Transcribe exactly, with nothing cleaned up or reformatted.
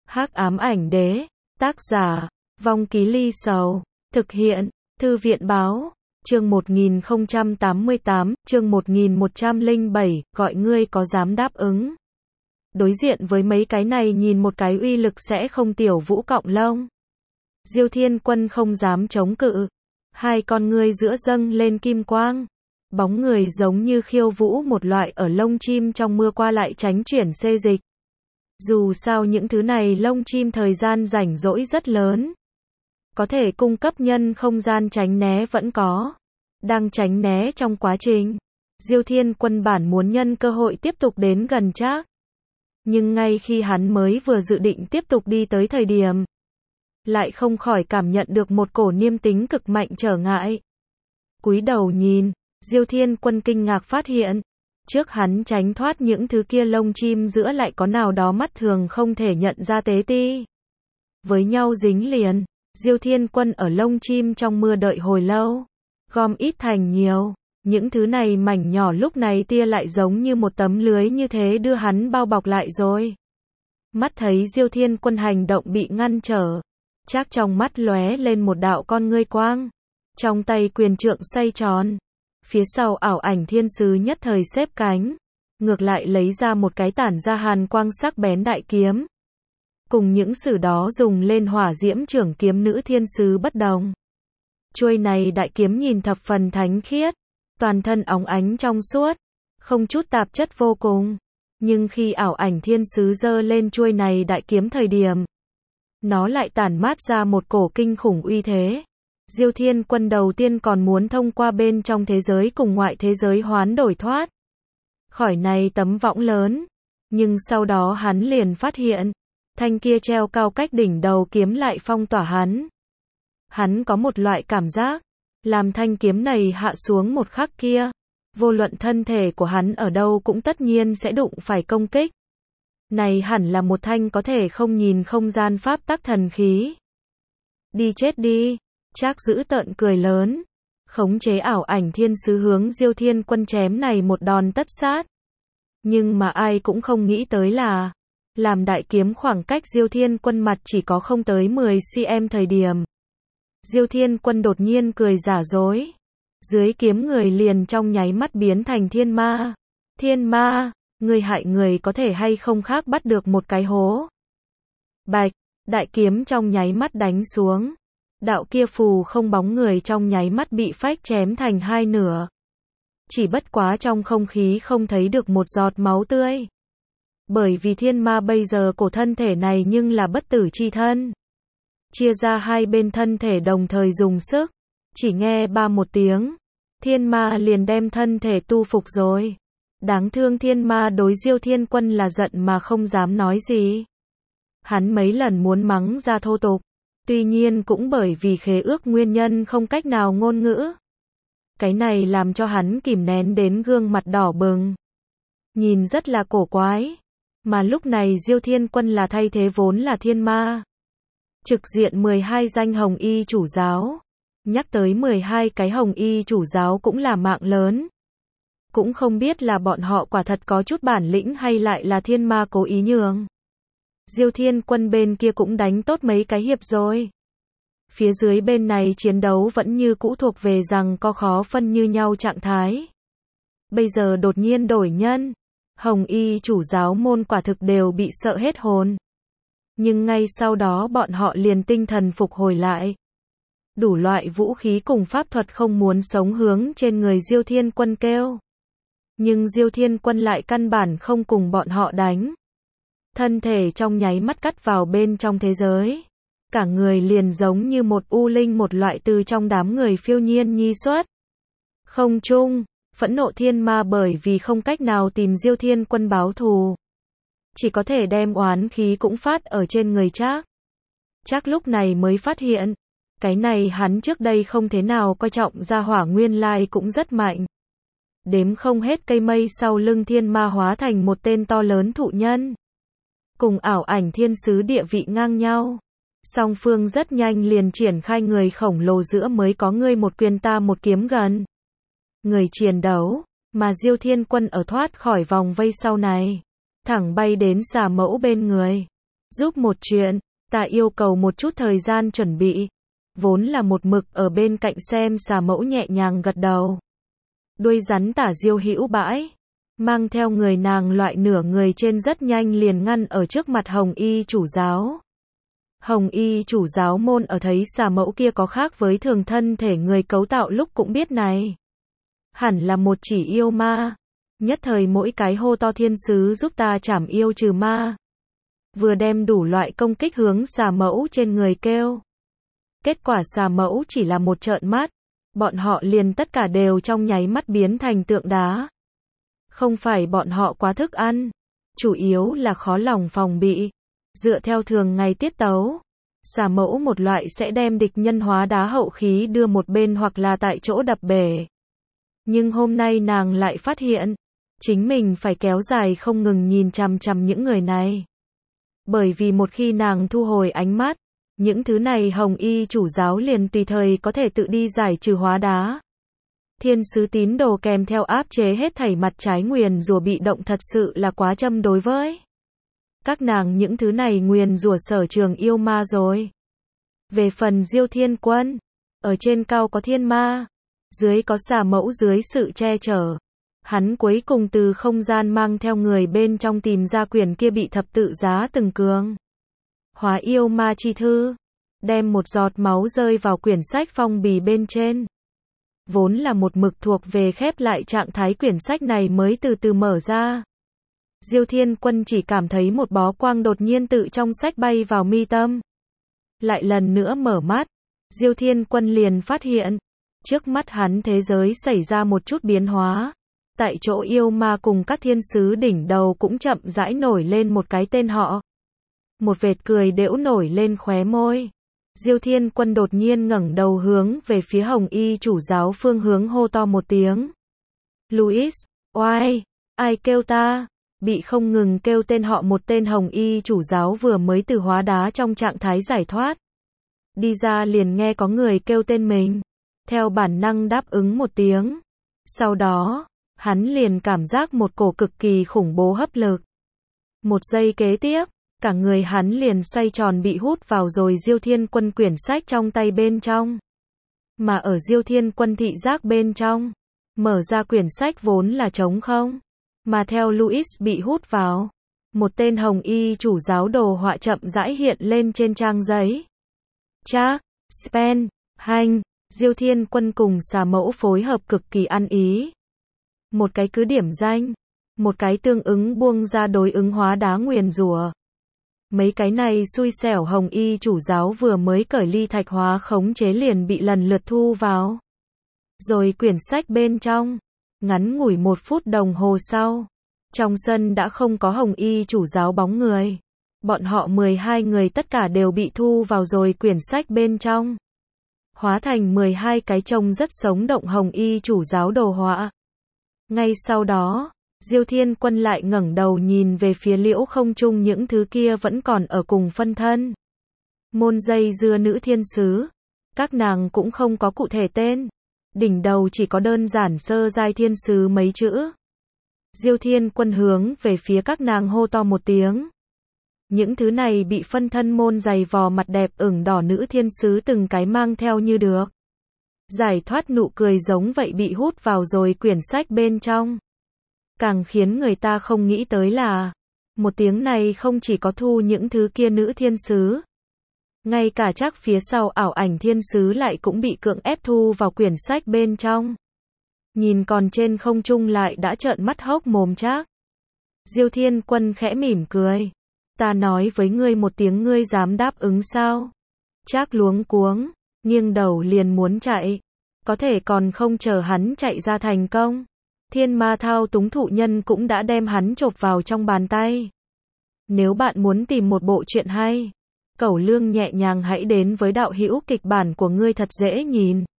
Hắc ám ảnh đế, tác giả, Vong Ký Ly Sầu, thực hiện, Thư viện báo, chương một nghìn không trăm tám mươi tám, chương một nghìn một trăm lẻ bảy, gọi ngươi có dám đáp ứng. Đối diện với mấy cái này nhìn một cái uy lực sẽ không tiểu vũ cọng lông. Diêu Thiên Quân không dám chống cự. Hai con ngươi giữa dâng lên kim quang. Bóng người giống như khiêu vũ một loại ở lông chim trong mưa qua lại tránh chuyển xê dịch. Dù sao những thứ này lông chim thời gian rảnh rỗi rất lớn. Có thể cung cấp nhân không gian tránh né vẫn có. Đang tránh né trong quá trình. Diêu Thiên Quân bản muốn nhân cơ hội tiếp tục đến gần Trác. Nhưng ngay khi hắn mới vừa dự định tiếp tục đi tới thời điểm, lại không khỏi cảm nhận được một cổ niêm tính cực mạnh trở ngại. Cúi đầu nhìn, Diêu Thiên Quân kinh ngạc phát hiện, trước hắn tránh thoát những thứ kia lông chim giữa lại có nào đó mắt thường không thể nhận ra tế ti. Với nhau dính liền, Diêu Thiên Quân ở lông chim trong mưa đợi hồi lâu, gom ít thành nhiều, những thứ này mảnh nhỏ lúc này tia lại giống như một tấm lưới như thế đưa hắn bao bọc lại rồi. Mắt thấy Diêu Thiên Quân hành động bị ngăn trở, Trác trong mắt lóe lên một đạo con ngươi quang, trong tay quyền trượng xoay tròn, phía sau ảo ảnh thiên sứ nhất thời xếp cánh, ngược lại lấy ra một cái tản ra hàn quang sắc bén đại kiếm. Cùng những sử đó dùng lên hỏa diễm trưởng kiếm nữ thiên sứ bất đồng. Chuôi này đại kiếm nhìn thập phần thánh khiết, toàn thân óng ánh trong suốt, không chút tạp chất vô cùng. Nhưng khi ảo ảnh thiên sứ giơ lên chuôi này đại kiếm thời điểm, nó lại tản mát ra một cổ kinh khủng uy thế. Diêu Thiên Quân đầu tiên còn muốn thông qua bên trong thế giới cùng ngoại thế giới hoán đổi thoát khỏi này tấm võng lớn, nhưng sau đó hắn liền phát hiện, thanh kia treo cao cách đỉnh đầu kiếm lại phong tỏa hắn. Hắn có một loại cảm giác, làm thanh kiếm này hạ xuống một khắc kia, vô luận thân thể của hắn ở đâu cũng tất nhiên sẽ đụng phải công kích. Này hẳn là một thanh có thể không nhìn không gian pháp tắc thần khí. Đi chết đi, Trác giữ tợn cười lớn, khống chế ảo ảnh thiên sứ hướng Diêu Thiên Quân chém này một đòn tất sát. Nhưng mà ai cũng không nghĩ tới là, làm đại kiếm khoảng cách Diêu Thiên Quân mặt chỉ có không tới mười xăng-ti-mét thời điểm. Diêu Thiên Quân đột nhiên cười giả dối. Dưới kiếm người liền trong nháy mắt biến thành thiên ma. Thiên ma, người hại người có thể hay không khác bắt được một cái hố. Bạch, đại kiếm trong nháy mắt đánh xuống. Đạo kia phù không bóng người trong nháy mắt bị phách chém thành hai nửa. Chỉ bất quá trong không khí không thấy được một giọt máu tươi. Bởi vì thiên ma bây giờ cổ thân thể này nhưng là bất tử chi thân. Chia ra hai bên thân thể đồng thời dùng sức. Chỉ nghe ba một tiếng, thiên ma liền đem thân thể tu phục rồi. Đáng thương thiên ma đối Diêu Thiên Quân là giận mà không dám nói gì. Hắn mấy lần muốn mắng ra thô tục, tuy nhiên cũng bởi vì khế ước nguyên nhân không cách nào ngôn ngữ. Cái này làm cho hắn kìm nén đến gương mặt đỏ bừng. Nhìn rất là cổ quái. Mà lúc này Diêu Thiên Quân là thay thế vốn là thiên ma. Trực diện mười hai danh hồng y chủ giáo. Nhắc tới mười hai cái hồng y chủ giáo cũng là mạng lớn. Cũng không biết là bọn họ quả thật có chút bản lĩnh hay lại là thiên ma cố ý nhường. Diêu Thiên Quân bên kia cũng đánh tốt mấy cái hiệp rồi. Phía dưới bên này chiến đấu vẫn như cũ thuộc về rằng có khó phân như nhau trạng thái. Bây giờ đột nhiên đổi nhân. Hồng y chủ giáo môn quả thực đều bị sợ hết hồn. Nhưng ngay sau đó bọn họ liền tinh thần phục hồi lại. Đủ loại vũ khí cùng pháp thuật không muốn sống hướng trên người Diêu Thiên Quân kêu. Nhưng Diêu Thiên Quân lại căn bản không cùng bọn họ đánh. Thân thể trong nháy mắt cắt vào bên trong thế giới. Cả người liền giống như một u linh một loại từ trong đám người phiêu nhiên nhi xuất. Không chung, phẫn nộ thiên ma bởi vì không cách nào tìm Diêu Thiên Quân báo thù. Chỉ có thể đem oán khí cũng phát ở trên người Trác. Trác lúc này mới phát hiện. Cái này hắn trước đây không thế nào coi trọng ra hỏa nguyên lai cũng rất mạnh. Đếm không hết cây mây sau lưng thiên ma hóa thành một tên to lớn thụ nhân. Cùng ảo ảnh thiên sứ địa vị ngang nhau. Song phương rất nhanh liền triển khai người khổng lồ giữa mới có ngươi một quyền ta một kiếm gần. Người chiến đấu, mà Diêu Thiên Quân ở thoát khỏi vòng vây sau này. Thẳng bay đến xà mẫu bên người. Giúp một chuyện, ta yêu cầu một chút thời gian chuẩn bị. Vốn là một mực ở bên cạnh xem xà mẫu nhẹ nhàng gật đầu. Đuôi rắn tả diêu hữu bãi. Mang theo người nàng loại nửa người trên rất nhanh liền ngăn ở trước mặt Hồng Y chủ giáo. Hồng Y chủ giáo môn ở thấy xà mẫu kia có khác với thường thân thể người cấu tạo lúc cũng biết này. Hẳn là một chỉ yêu ma. Nhất thời mỗi cái hô to thiên sứ giúp ta trảm yêu trừ ma. Vừa đem đủ loại công kích hướng xà mẫu trên người kêu. Kết quả xà mẫu chỉ là một trợn mắt. Bọn họ liền tất cả đều trong nháy mắt biến thành tượng đá. Không phải bọn họ quá thức ăn. Chủ yếu là khó lòng phòng bị. Dựa theo thường ngày tiết tấu. Xà mẫu một loại sẽ đem địch nhân hóa đá hậu khí đưa một bên hoặc là tại chỗ đập bể. Nhưng hôm nay nàng lại phát hiện. Chính mình phải kéo dài không ngừng nhìn chằm chằm những người này. Bởi vì một khi nàng thu hồi ánh mắt. Những thứ này Hồng Y chủ giáo liền tùy thời có thể tự đi giải trừ hóa đá. Thiên sứ tín đồ kèm theo áp chế hết thảy mặt trái nguyền rủa bị động thật sự là quá châm đối với các nàng những thứ này nguyền rủa sở trường yêu ma rồi. Về phần Diêu Thiên Quân, ở trên cao có thiên ma, dưới có xà mẫu dưới sự che chở. Hắn cuối cùng từ không gian mang theo người bên trong tìm ra quyển kia bị thập tự giá từng cường. Hóa yêu ma chi thư, đem một giọt máu rơi vào quyển sách phong bì bên trên. Vốn là một mực thuộc về khép lại trạng thái quyển sách này mới từ từ mở ra. Diêu Thiên Quân chỉ cảm thấy một bó quang đột nhiên tự trong sách bay vào mi tâm. Lại lần nữa mở mắt, Diêu Thiên Quân liền phát hiện, trước mắt hắn thế giới xảy ra một chút biến hóa. Tại chỗ yêu ma cùng các thiên sứ đỉnh đầu cũng chậm rãi nổi lên một cái tên họ. Một vệt cười đễu nổi lên khóe môi. Diêu Thiên Quân đột nhiên ngẩng đầu hướng về phía Hồng Y chủ giáo phương hướng hô to một tiếng. Louis, oai, ai kêu ta? Bị không ngừng kêu tên họ một tên Hồng Y chủ giáo vừa mới từ hóa đá trong trạng thái giải thoát. Đi ra liền nghe có người kêu tên mình. Theo bản năng đáp ứng một tiếng. Sau đó, hắn liền cảm giác một cổ cực kỳ khủng bố hấp lực. Một giây kế tiếp, cả người hắn liền xoay tròn bị hút vào rồi Diêu Thiên Quân quyển sách trong tay bên trong. Mà ở Diêu Thiên Quân thị giác bên trong, mở ra quyển sách vốn là trống không. Mà theo Louis bị hút vào, một tên Hồng Y chủ giáo đồ họa chậm rãi hiện lên trên trang giấy. Jack, Spen, Hành, Diêu Thiên Quân cùng xà mẫu phối hợp cực kỳ ăn ý. Một cái cứ điểm danh, một cái tương ứng buông ra đối ứng hóa đá nguyền rủa. Mấy cái này xui xẻo Hồng Y chủ giáo vừa mới cởi ly thạch hóa khống chế liền bị lần lượt thu vào. Rồi quyển sách bên trong, ngắn ngủi một phút đồng hồ sau, trong sân đã không có Hồng Y chủ giáo bóng người. Bọn họ mười hai người tất cả đều bị thu vào rồi quyển sách bên trong. Hóa thành mười hai cái trông rất sống động Hồng Y chủ giáo đồ họa. Ngay sau đó, Diêu Thiên Quân lại ngẩng đầu nhìn về phía liễu không trung những thứ kia vẫn còn ở cùng phân thân. Môn dây dưa nữ thiên sứ. Các nàng cũng không có cụ thể tên. Đỉnh đầu chỉ có đơn giản sơ giai thiên sứ mấy chữ. Diêu Thiên Quân hướng về phía các nàng hô to một tiếng. Những thứ này bị phân thân môn dày vò mặt đẹp ửng đỏ nữ thiên sứ từng cái mang theo như được. Giải thoát nụ cười giống vậy bị hút vào rồi quyển sách bên trong. Càng khiến người ta không nghĩ tới là, một tiếng này không chỉ có thu những thứ kia nữ thiên sứ. Ngay cả chắc phía sau ảo ảnh thiên sứ lại cũng bị cưỡng ép thu vào quyển sách bên trong. Nhìn còn trên không trung lại đã trợn mắt hốc mồm chắc. Diêu Thiên Quân khẽ mỉm cười. Ta nói với ngươi một tiếng ngươi dám đáp ứng sao? Trác luống cuống, nghiêng đầu liền muốn chạy. Có thể còn không chờ hắn chạy ra thành công. Thiên ma thao túng thụ nhân cũng đã đem hắn chộp vào trong bàn tay. Nếu bạn muốn tìm một bộ truyện hay, Cẩu Lương nhẹ nhàng hãy đến với đạo hữu kịch bản của ngươi thật dễ nhìn.